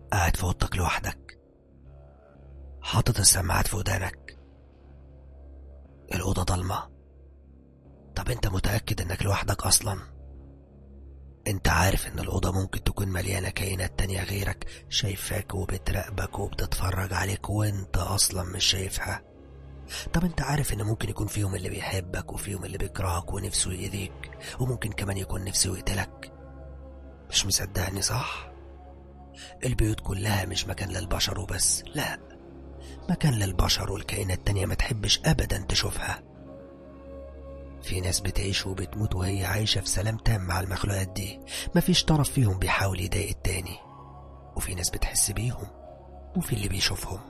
قاعد في اوضتك لوحدك، حاطط السماعات في ودانك، الأوضة ضلمة. طب انت متأكد انك لوحدك اصلا؟ انت عارف ان الأوضة ممكن تكون مليانة كائنات تانية غيرك شايفاك وبتراقبك وبتتفرج عليك وانت اصلا مش شايفها. طب انت عارف ان ممكن يكون فيهم اللي بيحبك وفيهم اللي بيكرهك ونفسه يأذيك، وممكن كمان يكون نفسه يقتلك. مش مصدقني صح؟ البيوت كلها مش مكان للبشر وبس، لا، مكان للبشر والكائنات تانية ما تحبش ابدا تشوفها. في ناس بتعيش وبتموت وهي عايشة في سلام تام مع المخلوقات دي، مفيش طرف فيهم بيحاول يضايق التاني. وفي ناس بتحس بيهم، وفي اللي بيشوفهم.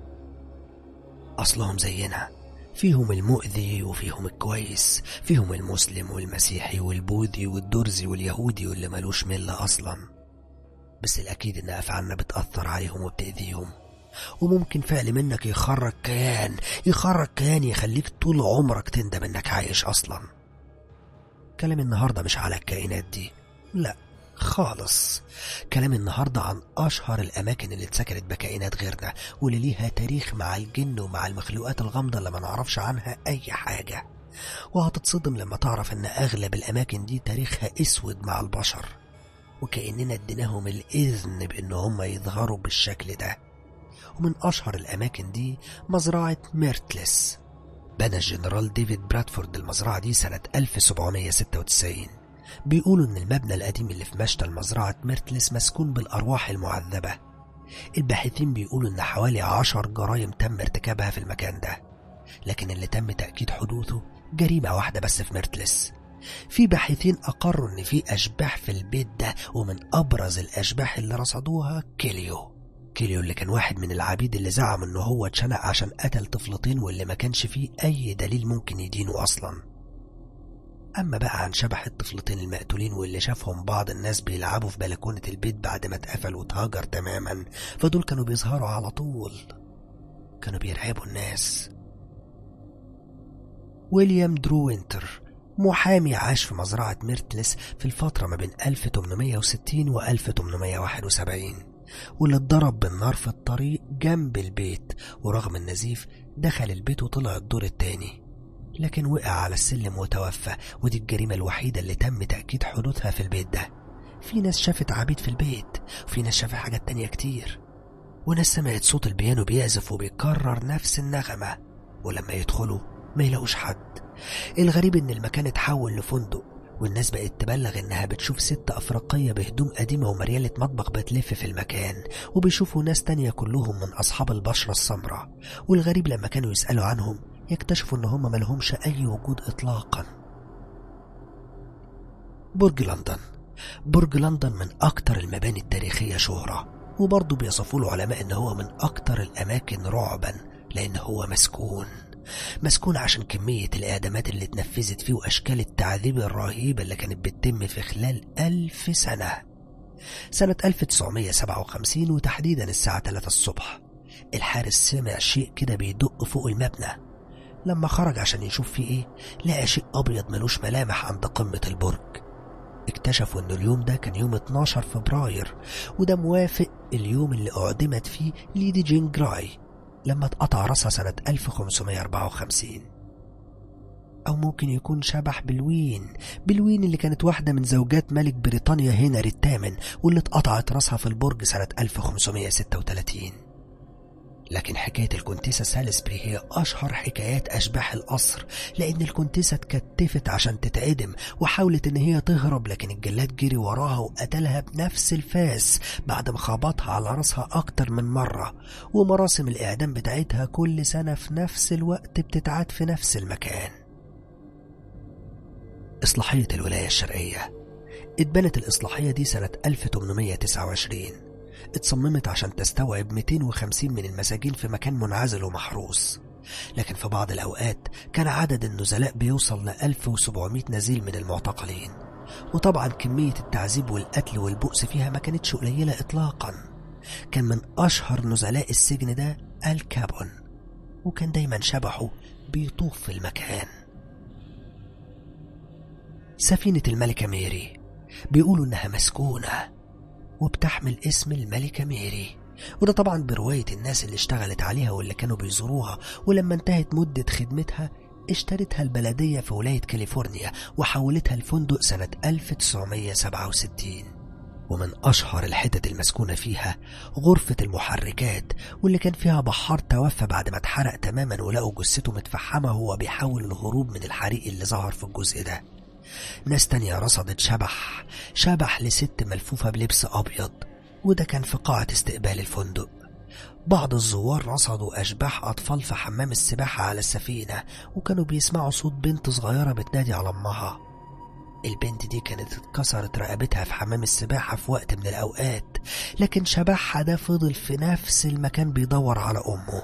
أصلهم زينا، فيهم المؤذي وفيهم الكويس، فيهم المسلم والمسيحي والبوذي والدرزي واليهودي واللي ملوش ملة أصلا. بس الأكيد إن أفعالنا بتأثر عليهم وبتأذيهم، وممكن فعل منك يخرج كيان يخليك طول عمرك تندم إنك عايش أصلا. كلام النهاردة مش على الكائنات دي، لا خالص. كلام النهاردة عن أشهر الأماكن اللي اتسكنت بكائنات غيرنا، واللي ليها تاريخ مع الجن ومع المخلوقات الغامضة اللي ما نعرفش عنها أي حاجة. وهتتصدم لما تعرف إن أغلب الأماكن دي تاريخها أسود مع البشر، وكأننا اديناهم الإذن بإن هم يظهروا بالشكل ده. ومن أشهر الأماكن دي مزرعة ميرتلس. بنى الجنرال ديفيد برادفورد المزرعة دي سنة 1796. بيقولوا إن المبنى القديم اللي في مشتى مزرعة ميرتلس مسكون بالأرواح المعذبة. الباحثين بيقولوا إن حوالي 10 جرائم تم ارتكابها في المكان ده، لكن اللي تم تأكيد حدوثه جريمة واحدة بس في ميرتلس. في باحثين أقروا إن في أشباح في البيت ده، ومن أبرز الأشباح اللي رصدوها كيليو اللي كان واحد من العبيد اللي زعم إنه هو اتشنق عشان قتل طفلتين، واللي ما كانش فيه أي دليل ممكن يدينه أصلا. أما بقى عن شبح الطفلتين المقتولين واللي شافهم بعض الناس بيلعبوا في بلكونة البيت بعد ما اتقفل واتهجر تماما، فدول كانوا بيظهروا على طول، كانوا بيرعبوا الناس. ويليام درو وينتر، محامي عاش في مزرعة ميرتلس في الفترة ما بين 1860 و 1871، واللي اتضرب بالنار في الطريق جنب البيت، ورغم النزيف دخل البيت وطلع الدور التاني، لكن وقع على السلم وتوفى. ودي الجريمة الوحيدة اللي تم تأكيد حدوثها في البيت ده. في ناس شافت عبيد في البيت، وفي ناس شافت حاجات تانية كتير، وناس سمعت صوت البيانو بيعزف وبيكرر نفس النغمة، ولما يدخلوا ما يلاقوش حد. الغريب ان المكان اتحول لفندق، والناس بقت تبلغ انها بتشوف ست افريقية بهدوم قديمة ومريالة مطبخ بتلف في المكان، وبيشوفوا ناس تانية كلهم من اصحاب البشرة السمراء. والغريب لما كانوا يسألوا عنهم يكتشفوا ان هم ملهمش اي وجود اطلاقا. برج لندن من اكتر المباني التاريخية شهرة، وبرضه بيصفوا له علماء ان هو من اكتر الاماكن رعبا، لان هو مسكون عشان كمية الإعدامات اللي اتنفذت فيه وأشكال التعذيب الرهيبة اللي كانت بتتم في خلال 1000 سنة. سنة 1957 وتحديدا الساعة 3 الصبح، الحارس سمع شيء كده بيدق فوق المبنى. لما خرج عشان يشوف فيه ايه، لقى شيء أبيض ملوش ملامح عند قمة البرج. اكتشفوا ان اليوم ده كان يوم 12 فبراير، وده موافق اليوم اللي أعدمت فيه ليدي جين جراي لما اتقطع راسها سنة 1554. أو ممكن يكون شبح بلوين اللي كانت واحدة من زوجات ملك بريطانيا هنري الثامن، واللي اتقطعت راسها في البرج سنة 1536. لكن حكاية الكونتيسة سالسبري هي أشهر حكايات أشباح القصر، لأن الكونتيسة اتكتفت عشان تتعدم، وحاولت إن هي تهرب، لكن الجلاد جري وراها وقتلها بنفس الفاس بعد ما خبطها على راسها أكتر من مرة. ومراسم الإعدام بتاعتها كل سنة في نفس الوقت بتتعاد في نفس المكان. إصلاحية الولاية الشرقية. اتبنت الإصلاحية دي سنة 1829. اتصممت عشان تستوعب 250 من المساجين في مكان منعزل ومحروس، لكن في بعض الأوقات كان عدد النزلاء بيوصل ل 1700 نزيل من المعتقلين. وطبعا كمية التعذيب والقتل والبؤس فيها ما كانتش قليلة إطلاقا. كان من أشهر نزلاء السجن ده الكابون، وكان دايما شبحه بيطوف في المكان. سفينة الملكة ميري، بيقولوا إنها مسكونة، وبتحمل اسم الملكة ميري، وده طبعا برواية الناس اللي اشتغلت عليها واللي كانوا بيزوروها. ولما انتهت مدة خدمتها اشترتها البلدية في ولاية كاليفورنيا وحولتها لفندق سنة 1967. ومن أشهر الحتت المسكونة فيها غرفة المحركات، واللي كان فيها بحار توفى بعد ما اتحرق تماما ولقوا جثته متفحمة وهو بيحاول الهروب من الحريق اللي ظهر في الجزء ده. ناس تانية رصدت شبح لست ملفوفة بلبس أبيض، وده كان في قاعة استقبال الفندق. بعض الزوار رصدوا أشباح أطفال في حمام السباحة على السفينة، وكانوا بيسمعوا صوت بنت صغيرة بتنادي على أمها. البنت دي كانت اتكسرت رقبتها في حمام السباحة في وقت من الأوقات، لكن شبحها ده فضل في نفس المكان بيدور على أمه.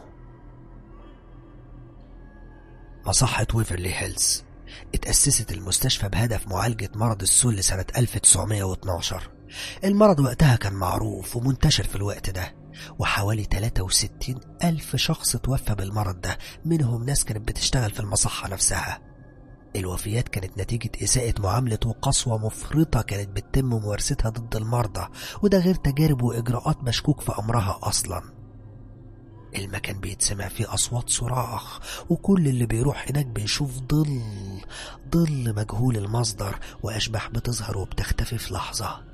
مصحة ويفرلي هيلز اتأسست المستشفى بهدف معالجة مرض السل سنة 1912. المرض وقتها كان معروف ومنتشر في الوقت ده، وحوالي 63 ألف شخص توفى بالمرض ده، منهم ناس كانت بتشتغل في المصحة نفسها. الوفيات كانت نتيجة إساءة معاملة وقسوة مفرطة كانت بتتم ممارستها ضد المرضى، وده غير تجارب وإجراءات مشكوك في أمرها أصلا. المكان بيتسمع فيه أصوات صراخ، وكل اللي بيروح هناك بيشوف ظل مجهول المصدر، وأشباح بتظهر وبتختفي في لحظة.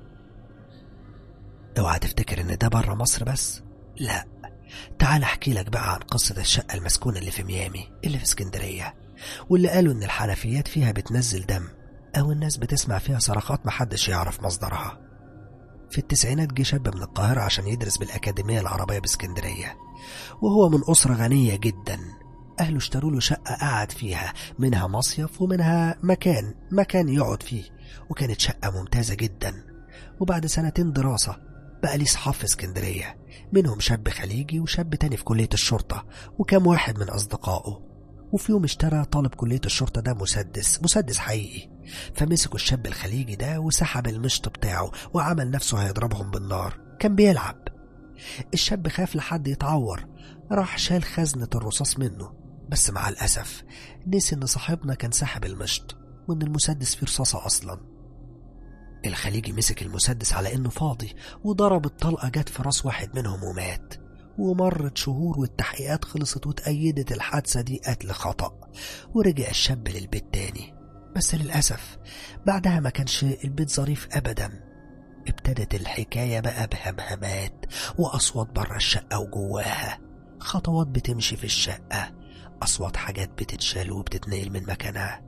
اوعى تفتكر ان ده بره مصر بس، لا، تعال احكي لك بقى عن قصة الشقة المسكونة اللي في ميامي اللي في اسكندرية، واللي قالوا ان الحنفيات فيها بتنزل دم، او الناس بتسمع فيها صرخات محدش يعرف مصدرها. في التسعينات جه شاب من القاهرة عشان يدرس بالأكاديمية العربية باسكندرية، وهو من أسرة غنية جدا. أهله اشتروا له شقة قعد فيها، منها مصيف ومنها مكان يقعد فيه، وكانت شقة ممتازة جدا. وبعد 2 دراسة بقى ليه صحاب في اسكندرية، منهم شاب خليجي وشاب تاني في كلية الشرطة وكام واحد من أصدقائه. وفي يوم اشترى طالب كلية الشرطة ده مسدس حقيقي، فمسكوا الشاب الخليجي ده وسحب المشط بتاعه وعمل نفسه هيضربهم بالنار. كان بيلعب. الشاب خاف لحد يتعور، راح شال خزنة الرصاص منه، بس مع الأسف نسي ان صاحبنا كان سحب المشط وان المسدس فيه رصاصة أصلا. الخليجي مسك المسدس على انه فاضي وضرب الطلقة، جت في راس واحد منهم ومات. ومرت شهور والتحقيقات خلصت وتأيدت الحادثة دي قتل خطأ، ورجع الشاب للبيت تاني. بس للأسف بعدها ما كانش البيت ظريف أبدا. ابتدت الحكاية بقى بهمهمات وأصوات برا الشقة وجواها، خطوات بتمشي في الشقة، أصوات حاجات بتتشال وبتتنقل من مكانها.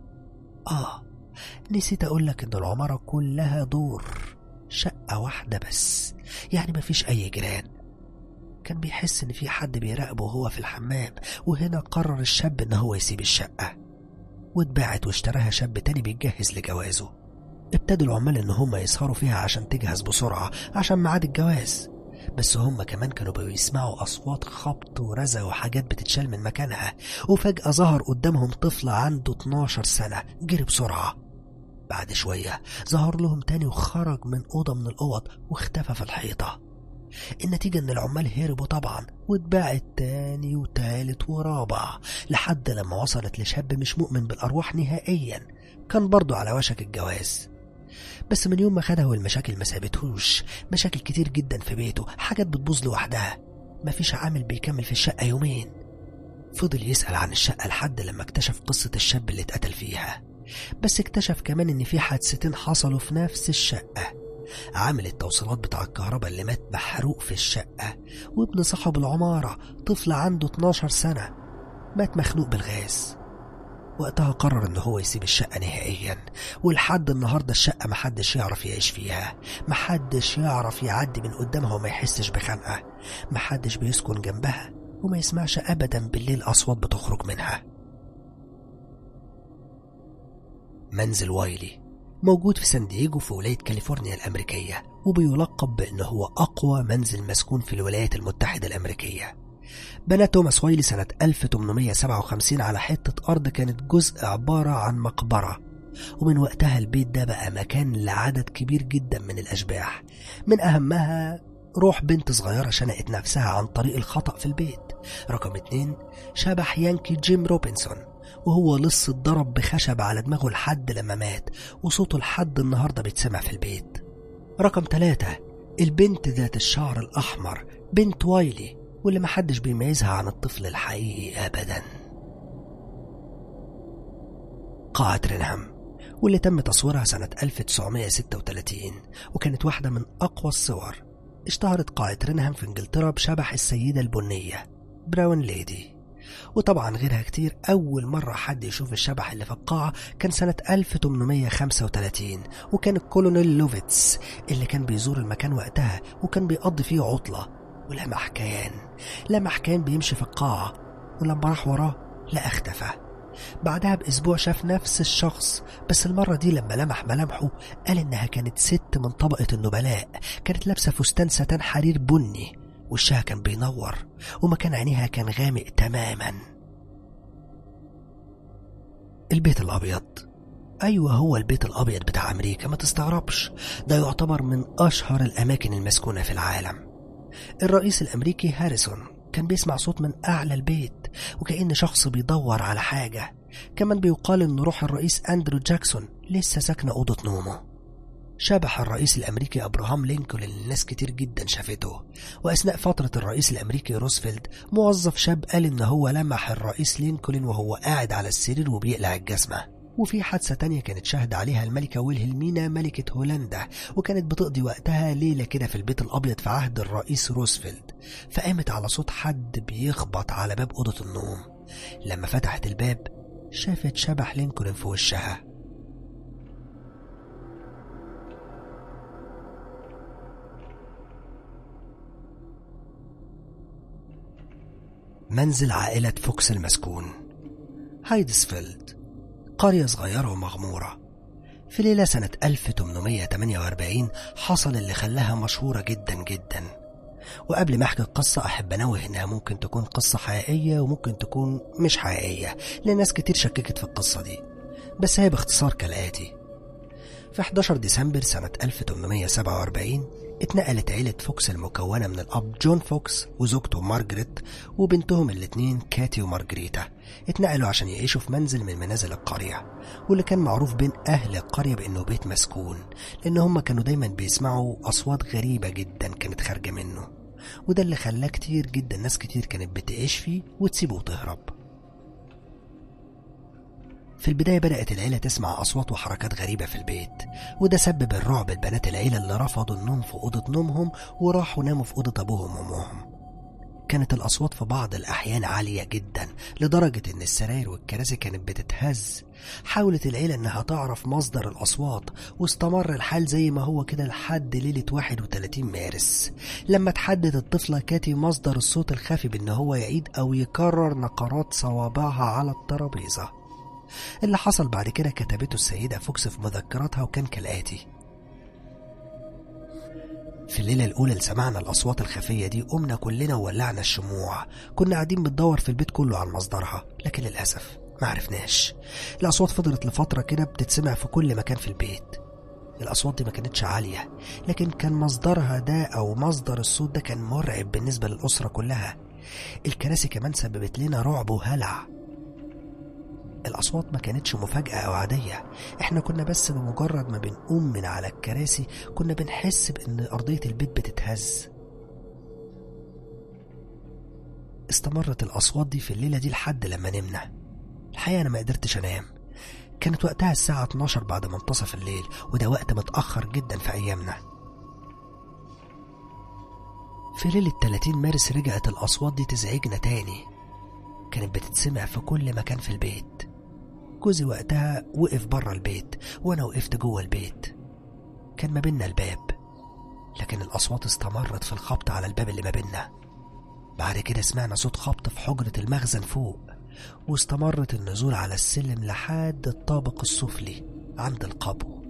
نسيت أقولك إن العمارة كلها دور، شقة واحدة بس، يعني مفيش أي جيران. كان بيحس إن في حد بيراقبه وهو في الحمام، وهنا قرر الشاب إن هو يسيب الشقة، واتباعت واشتراها شاب تاني بيتجهز لجوازه. ابتدوا العمال إن هم يسهروا فيها عشان تجهز بسرعة عشان ميعاد الجواز، بس هم كمان كانوا بيسمعوا أصوات خبط ورزع وحاجات بتتشال من مكانها. وفجأة ظهر قدامهم طفل عنده 12 سنة، جري بسرعة. بعد شوية ظهر لهم تاني وخرج من أوضة من الأوض واختفى في الحيطة. النتيجة إن العمال هربوا طبعا، واتباعت تاني وتالت ورابع لحد لما وصلت لشاب مش مؤمن بالأرواح نهائيا، كان برضو على وشك الجواز. بس من يوم ما خدها والمشاكل ما سابتهوش، مشاكل كتير جدا في بيته، حاجات بتبوظ لوحدها، مفيش عامل بيكمل في الشقة يومين. فضل يسأل عن الشقة لحد لما اكتشف قصة الشاب اللي اتقتل فيها، بس اكتشف كمان ان في حادثتين حصلوا في نفس الشقة. عامل التوصيلات بتاع الكهرباء اللي مات محروق في الشقة، وابن صاحب العمارة طفل عنده 12 سنة مات مخنوق بالغاز. وقتها قرر ان هو يسيب الشقة نهائيا، ولحد النهاردة الشقة محدش يعرف يعيش فيها، محدش يعرف يعدي من قدامها وما يحسش بخنقة، محدش بيسكن جنبها وما يسمعش ابدا بالليل اصوات بتخرج منها. منزل وايلي موجود في سان دييغو في ولاية كاليفورنيا الأمريكية، وبيلقب بأنه هو أقوى منزل مسكون في الولايات المتحدة الأمريكية. بنى توماس وايلي سنة 1857 على حتة أرض كانت جزء عبارة عن مقبرة، ومن وقتها البيت ده بقى مكان لعدد كبير جدا من الأشباح. من أهمها روح بنت صغيرة شنقت نفسها عن طريق الخطأ في البيت. رقم 2 شبح يانكي جيم روبنسون، وهو لص اتضرب بخشب على دماغه لحد لما مات، وصوته لحد النهاردة بيتسمع في البيت. رقم 3 البنت ذات الشعر الأحمر، بنت وايلي، واللي محدش بيميزها عن الطفل الحقيقي أبدا. قاعة رينهام، واللي تم تصويرها سنة 1936، وكانت واحدة من أقوى الصور. اشتهرت قاعة رينهام في انجلترا بشبح السيدة البنية براون ليدي، وطبعا غيرها كتير. أول مرة حد يشوف الشبح اللي في القاعة كان سنة 1835، وكان الكولونيل لوفيتس اللي كان بيزور المكان وقتها وكان بيقضي فيه عطلة، لمح كان بيمشي في القاعة، ولما راح وراه لا اختفى. بعدها بأسبوع شاف نفس الشخص، بس المرة دي لما لمح ملامحه قال إنها كانت ست من طبقة النبلاء، كانت لابسة فستان ستان حرير بني، وشها كان بينور، ومكان عينيها كان غامق تماما. البيت الأبيض، أيوة هو البيت الأبيض بتاع أمريكا، ما تستغربش، ده يعتبر من أشهر الأماكن المسكونة في العالم. الرئيس الأمريكي هاريسون كان بيسمع صوت من أعلى البيت، وكأن شخص بيدور على حاجة. كمان بيقال إن روح الرئيس أندرو جاكسون لسه ساكنة أوضة نومه. شبح الرئيس الأمريكي أبراهام لينكولن اللي الناس كتير جدا شافته، وأثناء فترة الرئيس الأمريكي روزفلت موظف شاب قال إن هو لمح الرئيس لينكولن وهو قاعد على السرير وبيقلع الجزمة. وفي حادثة تانية كانت شاهد عليها الملكة ويلهلمينا ملكة هولندا، وكانت بتقضي وقتها ليلة كده في البيت الأبيض في عهد الرئيس روزفلت، فقامت على صوت حد بيخبط على باب أوضة النوم. لما فتحت الباب شافت شبح لينكولن في وشها. منزل عائلة فوكس المسكون، هايدسفيلد، قرية صغيرة ومغمورة. في ليلة سنة 1848 حصل اللي خلاها مشهورة جدا جدا. وقبل ما احكي القصة أحب أنوه إنها ممكن تكون قصة حقيقية وممكن تكون مش حقيقية، لأن ناس كتير شككت في القصة دي، بس هي باختصار كالآتي. في 11 ديسمبر سنة 1847 اتنقلت عيلة فوكس المكونة من الأب جون فوكس وزوجته مارجريت وبنتهم الاتنين كاتي ومارجريتا، اتنقلوا عشان يعيشوا في منزل من منازل القرية، واللي كان معروف بين أهل القرية بأنه بيت مسكون، لأن هم كانوا دايما بيسمعوا أصوات غريبة جدا كانت خارجة منه، وده اللي خلاه كتير جدا ناس كتير كانت بتعيش فيه وتسيبه وتهرب. في البداية بدأت العيلة تسمع أصوات وحركات غريبة في البيت، وده سبب الرعب لبنات العيلة اللي رفضوا النوم في أوضة نومهم وراحوا ناموا في أوضة أبوهم وأمهم. كانت الأصوات في بعض الأحيان عالية جدا لدرجة إن السراير والكراسي كانت بتتهز. حاولت العيلة إنها تعرف مصدر الأصوات، واستمر الحال زي ما هو كده لحد ليلة 31 مارس لما تحدد الطفلة كاتي مصدر الصوت الخافي بإن هو يعيد أو يكرر نقرات صوابعها على الترابيزة. اللي حصل بعد كده كتبته السيدة فوكس في مذكراتها، وكان كالآتي: في الليلة الأولى اللي سمعنا الأصوات الخفية دي قمنا كلنا وولعنا الشموع. كنا قاعدين بندور في البيت كله عن مصدرها، لكن للأسف ما عرفناش. الأصوات فضلت لفترة كده بتتسمع في كل مكان في البيت. الأصوات دي ما كانتش عالية، لكن كان مصدرها ده أو مصدر الصوت ده كان مرعب بالنسبة للأسرة كلها. الكراسي كمان سببت لنا رعب وهلع. الأصوات ما كانتش مفاجأة أو عادية، احنا كنا بس بمجرد ما بنقوم من على الكراسي كنا بنحس بأن أرضية البيت بتتهز. استمرت الأصوات دي في الليلة دي لحد لما نمنا. الحقيقة أنا ما قدرتش أنام، كانت وقتها الساعة 12 بعد منتصف الليل، وده وقت متأخر جدا في أيامنا. في ليلة 30 مارس رجعت الأصوات دي تزعجنا تاني، كانت بتتسمع في كل مكان في البيت. جوزي وقتها وقف برا البيت وانا وقفت جوه البيت، كان ما بيننا الباب، لكن الاصوات استمرت في الخبط على الباب اللي ما بيننا. بعد كده سمعنا صوت خبط في حجرة المخزن فوق، واستمرت النزول على السلم لحد الطابق السفلي عند القبو.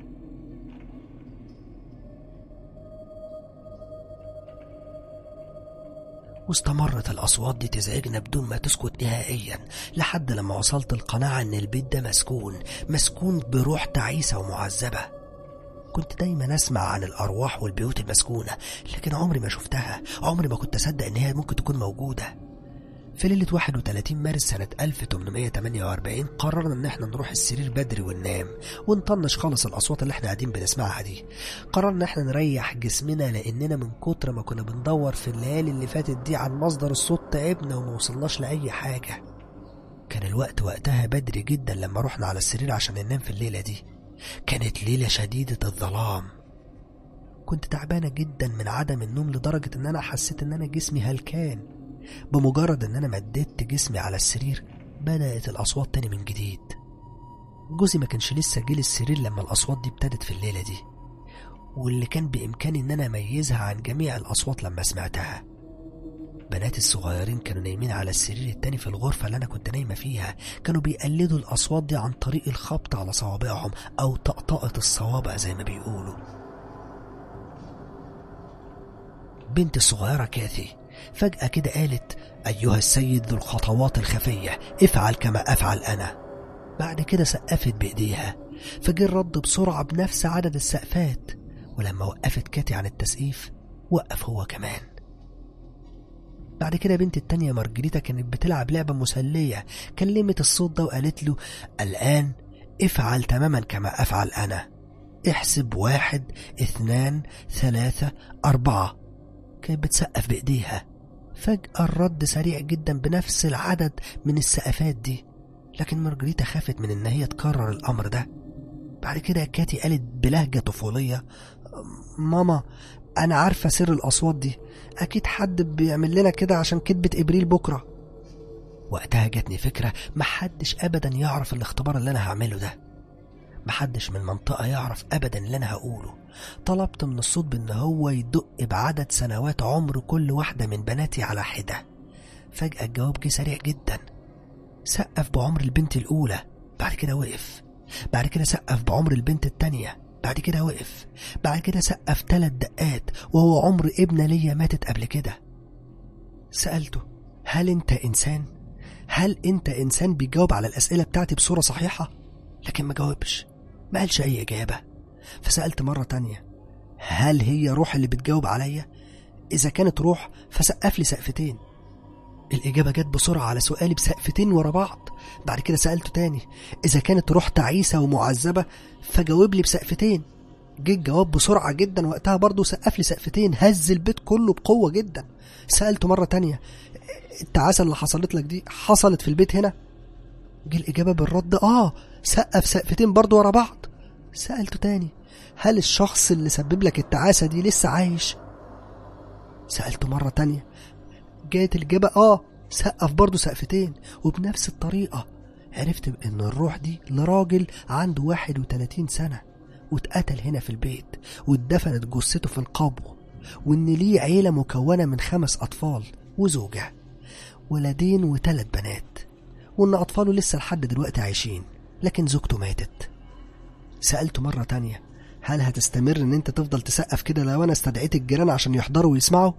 واستمرت الأصوات دي تزعجنا بدون ما تسكت نهائيا لحد لما وصلت القناعة إن البيت ده مسكون بروح تعيسة ومعذبة. كنت دايما أسمع عن الأرواح والبيوت المسكونة، لكن عمري ما شفتها، عمري ما كنت أصدق إن هي ممكن تكون موجودة. في ليلة 31 مارس سنة 1848 قررنا ان احنا نروح السرير بدري وننام ونطنش خالص الاصوات اللي احنا قاعدين بنسمعها دي. قررنا ان احنا نريح جسمنا لاننا من كتر ما كنا بندور في الليالي اللي فاتت دي عن مصدر الصوت تعبنا وما وصلناش لاي حاجة. كان الوقت وقتها بدري جدا لما رحنا على السرير عشان ننام في الليلة دي. كانت ليلة شديدة الظلام. كنت تعبانة جدا من عدم النوم لدرجة ان انا حسيت ان انا جسمي هلكان. بمجرد ان انا مددت جسمي على السرير بدأت الاصوات تاني من جديد. جوزي ما كانش لسه جه للسرير لما الاصوات دي ابتدت في الليلة دي، واللي كان بامكاني ان انا اميزها عن جميع الاصوات لما سمعتها. بناتي الصغيرين كانوا نايمين على السرير التاني في الغرفة اللي انا كنت نايمة فيها، كانوا بيقلدوا الاصوات دي عن طريق الخبط على صوابعهم او طقطقة الصوابع زي ما بيقولوا. بنتي الصغيرة كاثي فجأة كده قالت: أيها السيد ذو الخطوات الخفية، افعل كما أفعل أنا. بعد كده سقفت بإيديها، فجه الرد بسرعة بنفس عدد السقفات، ولما وقفت كاتي عن التسقيف وقف هو كمان. بعد كده بنت التانية مارجريتا كانت بتلعب لعبة مسلية، كلمت الصوت ده وقالت له: الآن افعل تماما كما أفعل أنا، احسب 1 2 3 4. كانت بتسقف بإيديها. فجأة الرد سريع جدا بنفس العدد من السقفات دي، لكن مارجريتا خافت من ان هي تكرر الامر ده. بعد كده كاتي قالت بلهجة طفولية: ماما، انا عارفة سر الاصوات دي، اكيد حد بيعمل لنا كده عشان كتبة ابريل بكرة. وقتها جاتني فكرة، محدش ابدا يعرف الاختبار اللي انا هعمله ده، محدش من المنطقة يعرف ابدا اللي انا هقوله. طلبت من الصوت بان هو يدق بعدد سنوات عمر كل واحدة من بناتي على حدة. فجأة الجواب جه سريع جدا. سقف بعمر البنت الاولى، بعد كده وقف. بعد كده سقف بعمر البنت التانية، بعد كده وقف. بعد كده سقف 3 دقات وهو عمر ابنة ليا ماتت قبل كده. سألته: هل انت انسان؟ هل انت انسان بيجاوب على الاسئلة بتاعتي بصورة صحيحة؟ لكن ما جاوبش، ما قالش اي اجابة. فسألت مرة تانية: هل هي روح اللي بتجاوب عليا؟ اذا كانت روح فسقف لي سقفتين. الإجابة جت بسرعة على سؤالي بسقفتين ورا بعض. بعد كده سألته تاني: إذا كانت روح تعيسة ومعذبة فجاوب لي بسقفتين. جه الجواب بسرعة جدا، وقتها برضو سقف لي سقفتين، هز البيت كله بقوة جدا. سألته مرة تانية: التعاسة اللي حصلت لك دي حصلت في البيت هنا؟ جه الإجابة بالرد: سقف سقفتين برضو ورا بعض. سألته تاني: هل الشخص اللي سبب لك التعاسة دي لسه عايش؟ سألته مرة تانية، جاءت الإجابة سقف برضو سقفتين. وبنفس الطريقة عرفت بأن الروح دي لراجل عنده 31 سنة، واتقتل هنا في البيت، واتدفنت جثته في القبو، وإن ليه عيلة مكونة من 5 أطفال وزوجة، ولدين و3 بنات، وإن أطفاله لسه لحد دلوقتي عايشين، لكن زوجته ماتت. سألته مرة تانية: هل هتستمر إن أنت تفضل تسقف كده لو أنا استدعيت الجيران عشان يحضروا ويسمعوا؟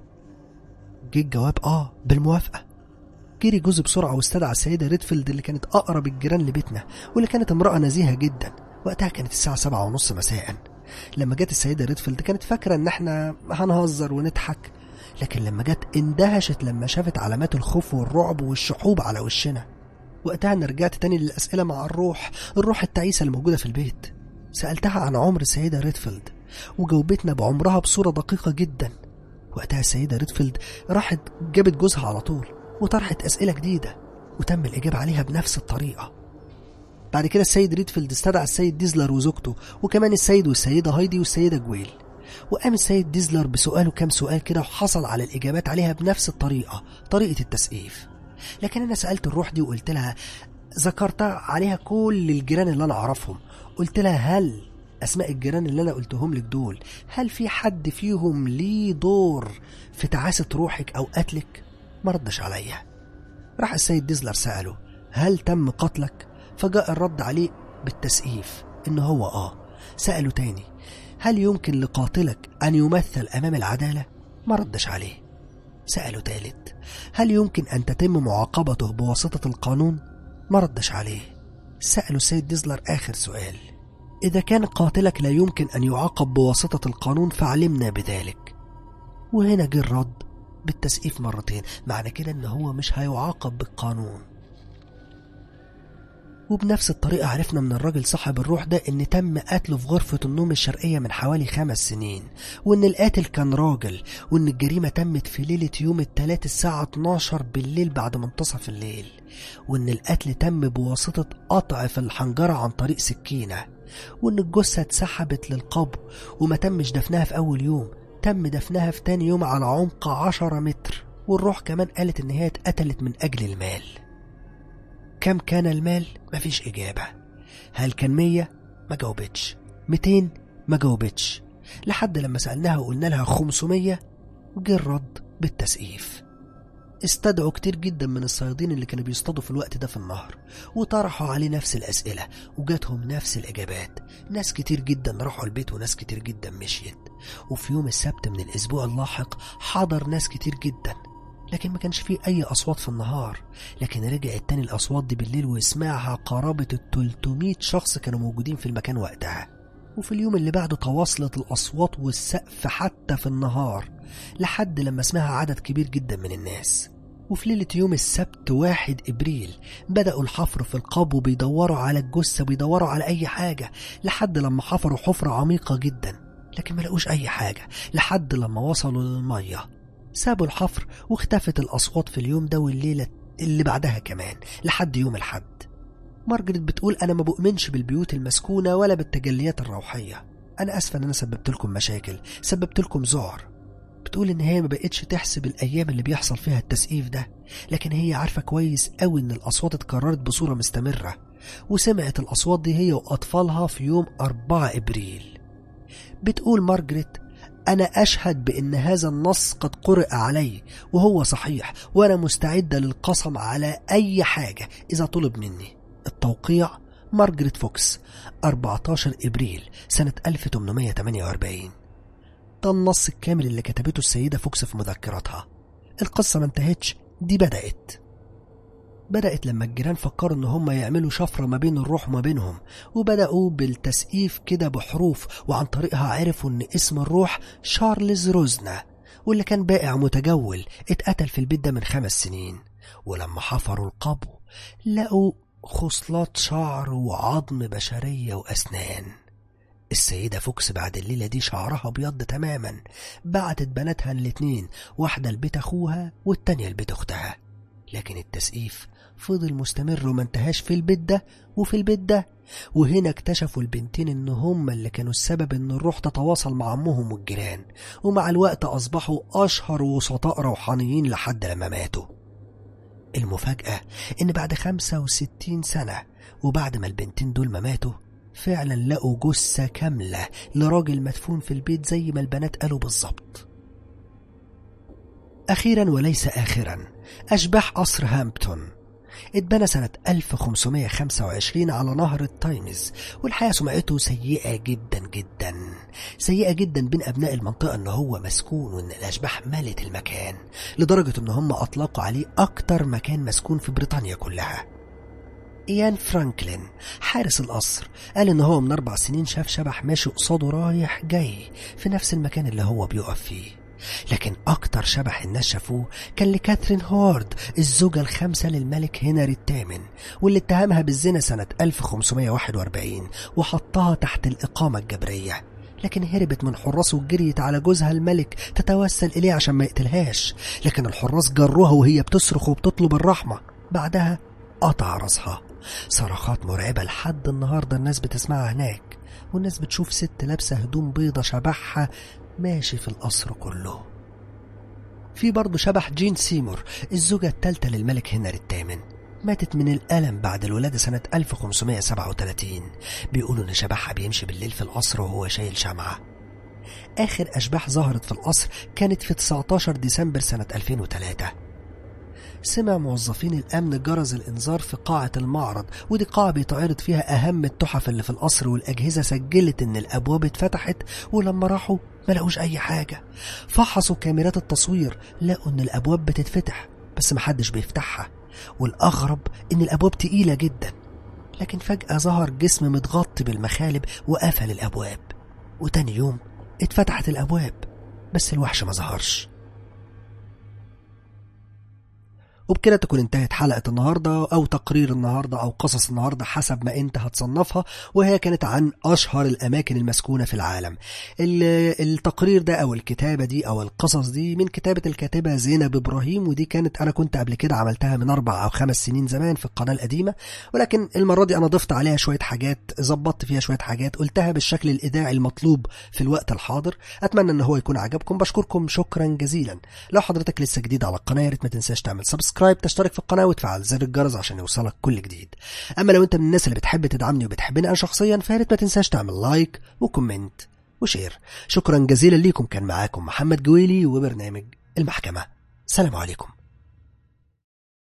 جه الجواب: بالموافقة. جري جوزي بسرعة واستدعى السيدة ريدفيلد اللي كانت أقرب الجيران لبيتنا، واللي كانت امرأة نزيهة جدا. وقتها كانت الساعة 7:30 مساء. لما جت السيدة ريدفيلد كانت فاكرة ان احنا هنهزر ونضحك، لكن لما جت اندهشت لما شافت علامات الخوف والرعب والشحوب على وشنا. وقتها انا رجعت تاني للأسئلة مع الروح التعيسة اللي موجودة في البيت. سألتها عن عمر السيدة ريدفيلد، وجاوبتنا بعمرها بصورة دقيقة جدا. وقتها السيدة ريدفيلد راحت جابت جوزها على طول وطرحت أسئلة جديدة، وتم الإجابة عليها بنفس الطريقة. بعد كده السيد ريدفيلد استدعى السيد ديزلر وزوجته، وكمان السيد والسيدة هايدي والسيدة جويل. وقام السيد ديزلر بسؤاله كام سؤال كده، وحصل على الإجابات عليها بنفس الطريقة، طريقة التسقيف. لكن أنا سألت الروح دي وقلت لها، ذكرت عليها كل الجيران اللي أنا أعرفهم، قلت لها: هل أسماء الجيران اللي أنا قلتهم لك دول، هل في حد فيهم ليه دور في تعاسة روحك أو قتلك؟ ما ردش عليا. راح السيد ديزلر سأله: هل تم قتلك؟ فجاء الرد عليه بالتسقيف إن هو سأله تاني: هل يمكن لقاتلك أن يمثل أمام العدالة؟ ما ردش عليه. سأله تالت: هل يمكن أن تتم معاقبته بواسطة القانون؟ ما ردش عليه. سأله السيد ديزلر آخر سؤال: إذا كان قاتلك لا يمكن أن يعاقب بواسطة القانون فعلمنا بذلك. وهنا جه الرد بالتسقيف مرتين، معنى كده ان هو مش هيعاقب بالقانون. وبنفس الطريقة عرفنا من الراجل صاحب الروح ده ان تم قتله في غرفة النوم الشرقية من حوالي 5 سنين، وان القاتل كان راجل، وان الجريمة تمت في ليلة يوم الثلاث الساعة 12 بالليل بعد منتصف الليل، وان القتل تم بواسطة قطع في الحنجرة عن طريق سكينة، وان الجثة اتسحبت للقبر وما تمش دفنها في اول يوم، تم دفنها في تاني يوم على عمق 10 متر. والروح كمان قالت ان هي اتقتلت من اجل المال. كم كان المال؟ مفيش إجابة. هل كان 100؟ ما جاوبتش. 200؟ ما جاوبتش. لحد لما سألناها وقلنا لها 500 جه الرد بالتسقيف. استدعوا كتير جدا من الصيادين اللي كانوا بيصطادوا في الوقت ده في النهر، وطرحوا عليه نفس الأسئلة وجاتهم نفس الإجابات. ناس كتير جدا راحوا البيت وناس كتير جدا مشيت. وفي يوم السبت من الأسبوع اللاحق حضر ناس كتير جدا، لكن ما كانش فيه أي أصوات في النهار. لكن رجعت تاني الأصوات دي بالليل وسمعها قرابة 300 شخص كانوا موجودين في المكان وقتها. وفي اليوم اللي بعده تواصلت الأصوات والسقف حتى في النهار، لحد لما سمعها عدد كبير جدا من الناس. وفي ليلة يوم السبت 1 إبريل بدأوا الحفر في القبو، بيدوروا على الجثة، بيدوروا على أي حاجة، لحد لما حفروا حفرة عميقة جدا، لكن ما لقوش أي حاجة. لحد لما وصلوا للمية سابوا الحفر واختفت الأصوات في اليوم ده والليلة اللي بعدها كمان لحد يوم الحد. مارجريت بتقول أنا ما بؤمنش بالبيوت المسكونة ولا بالتجليات الروحية. أنا أسفة أن أنا سببت لكم مشاكل، سببت لكم ذعر. بتقول إن هي ما بقتش تحسب الأيام اللي بيحصل فيها التسقيف ده، لكن هي عارفة كويس قوي إن الأصوات اتكررت بصورة مستمرة، وسمعت الأصوات دي هي وأطفالها في يوم 4 إبريل. بتقول مارجريت أنا أشهد بأن هذا النص قد قرأ علي وهو صحيح، وأنا مستعدة للقسم على أي حاجة إذا طلب مني. التوقيع مارجريت فوكس 14 إبريل سنة 1848. ده النص الكامل اللي كتبته السيدة فوكس في مذكراتها. القصة ما انتهتش، دي بدأت لما الجيران فكروا ان هم يعملوا شفرة ما بين الروح وما بينهم، وبدأوا بالتسقيف كده بحروف، وعن طريقها عرفوا ان اسم الروح شارلز روزنا، واللي كان بائع متجول اتقتل في البيت ده من 5 سنين. ولما حفروا القبو لقوا خصلات شعر وعظم بشرية وأسنان. السيدة فوكس بعد الليلة دي شعرها ابيض تماما. بعتت بناتها الاتنين، واحدة لبيت أخوها والتانية لبيت أختها، لكن التسقيف فضل مستمر وما انتهاش في البيت ده وفي البيت ده. وهنا اكتشفوا البنتين ان هم اللي كانوا السبب ان الروح تتواصل مع عمهم والجيران، ومع الوقت اصبحوا اشهر وسطاء روحانيين لحد لما ماتوا. المفاجأة ان بعد 65 سنة وبعد ما البنتين دول ما ماتوا فعلا لقوا جثة كاملة لراجل مدفون في البيت زي ما البنات قالوا بالظبط. أخيرا وليس آخرا، أشباح قصر هامبتون اتبنى سنة 1525 على نهر التايمز، والحقيقة سمعته سيئة جدا جدا، سيئة جدا بين أبناء المنطقة إن هو مسكون وإن الأشباح مالت المكان، لدرجة إن هم أطلقوا عليه أكتر مكان مسكون في بريطانيا كلها. إيان فرانكلين حارس القصر قال إن هو من 4 سنين شاف شبح ماشي قصاده رايح جاي في نفس المكان اللي هو بيقف فيه. لكن أكتر شبح الناس شافوه كان لكاثرين هورد، الزوجة ال5 للملك هنري الثامن، واللي اتهمها بالزنا سنة 1541 وحطها تحت الإقامة الجبرية. لكن هربت من حراسه وجريت على جوزها الملك تتوسل إليه عشان ما يقتلهاش، لكن الحراس جروها وهي بتصرخ وبتطلب الرحمة. بعدها قطع راسها. صرخات مرعبة لحد النهاردة الناس بتسمعها هناك، والناس بتشوف ست لابسة هدوم بيضة شبحها ماشي في القصر كله. في برضه شبح جين سيمور، الزوجة الثالثة للملك هنري الثامن، ماتت من الألم بعد الولادة سنة 1537. بيقولوا إن شبحها بيمشي بالليل في القصر وهو شايل شمعة. آخر أشباح ظهرت في القصر كانت في 19 ديسمبر سنة 2003. سمع موظفين الأمن جرس الإنذار في قاعة المعرض، ودي قاعة بيتعرض فيها أهم التحف اللي في القصر، والأجهزة سجلت إن الأبواب اتفتحت، ولما راحوا ما لقوش أي حاجة. فحصوا كاميرات التصوير لقوا إن الأبواب بتتفتح بس محدش بيفتحها، والأغرب إن الأبواب تقيلة جدا. لكن فجأة ظهر جسم متغطي بالمخالب وقفل الأبواب، وتاني يوم اتفتحت الأبواب بس الوحش ما ظهرش. وبكده تكون انتهت حلقة النهاردة أو تقرير النهاردة أو قصص النهاردة حسب ما انت هتصنفها، وهي كانت عن أشهر الأماكن المسكونة في العالم. التقرير ده أو الكتابة دي أو القصص دي من كتابة الكاتبة زينب إبراهيم، ودي كانت أنا كنت قبل كده عملتها من 4 أو 5 سنين زمان في القناة القديمة، ولكن المرة دي أنا ضفت عليها شوية حاجات، ظبطت فيها شوية حاجات، قلتها بالشكل الإذاعي المطلوب في الوقت الحاضر. أتمنى أن هو يكون عجبكم. بشكركم شكرا جزيلا. لو حضرتك لسه جديد على القناة يا ريت ما تنساش تعمل سبسكرايب، تشترك في القناة وتفعل زر الجرس عشان يوصلك كل جديد. أما لو أنت من الناس اللي بتحب تدعمني وبتحبني أنا شخصيا فيا ريت ما تنساش تعمل لايك وكومنت وشير. شكرا جزيلا ليكم. كان معاكم محمد جويلي وبرنامج المحكمة. سلام عليكم.